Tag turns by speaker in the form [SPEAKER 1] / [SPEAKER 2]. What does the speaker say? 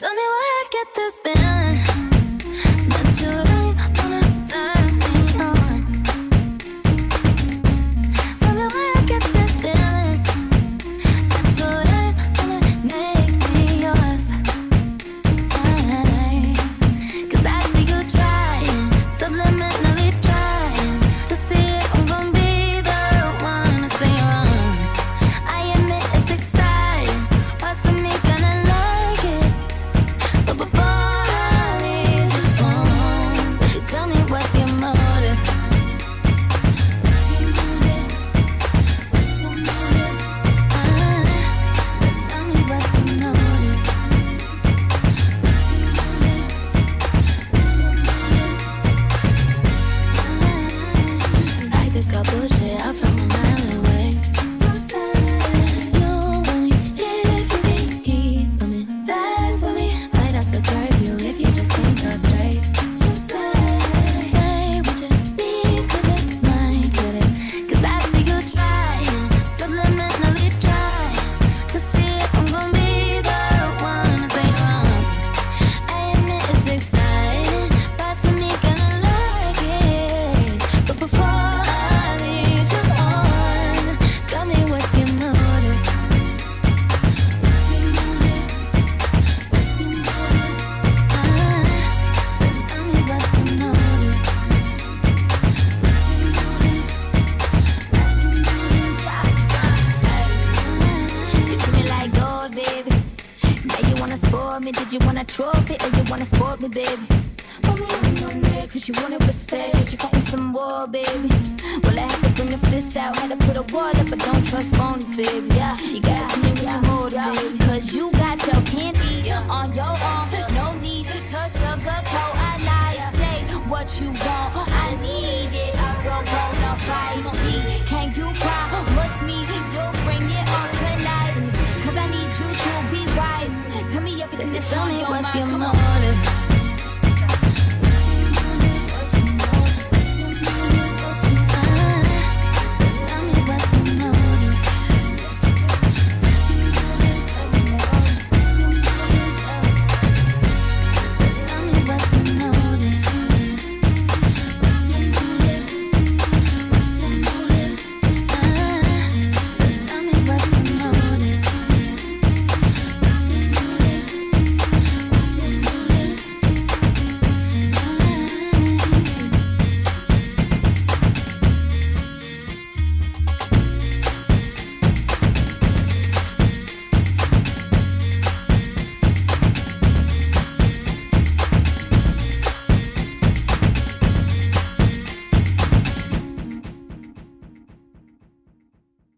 [SPEAKER 1] Tell me why I get this feeling that you ain't wanna turn me on. Tell me why I get this feeling that you ain't wanna make me yours. 'Cause I see you trying, subliminally trying to see if I'm gonna be the one to say you're wrong. I admit it's exciting, parts of me gonna like it. But before I leave you home, would you tell me what's your motive? What's your motive? What's your motive? So tell me what's your motive? What's your motive? What's your motive? I could cut bullshit out from a mile away. You only if you can't hear from it. Back for me. Might have to curb you if you just can't talk straight. Just say what you need, 'cause you might get it. 'Cause I see you trying, subliminally trying to see if I'm gonna be the one to say you're wrong. I admit it's exciting, parts of me gonna like it. But before I lead you on, tell me what's your motive? What's your motive? What's your motive? So tell me what's your motive? What's your motive? What's your motive? You treat me like gold, baby. Now you wanna spoil me? Did you want a trophy or you wanna sport me, baby? Cause you wanted respect, cause you fighting some war, baby. Well, I had to bring the fist out, had to put a wall up, but don't trust phonies, baby. Yeah, you gotta tell me what's your motive, baby. Cause you got your candy on your arm, no need to sugarcoat a lie. Say what you want, I need it. I roll on a 5G. Can you promise me you'll bring it on tonight? Cause I need you to be wise. Tell me everything that's
[SPEAKER 2] Tell
[SPEAKER 1] on
[SPEAKER 2] me
[SPEAKER 1] your
[SPEAKER 2] what's
[SPEAKER 1] mind.
[SPEAKER 2] your
[SPEAKER 1] Come on.
[SPEAKER 2] motive?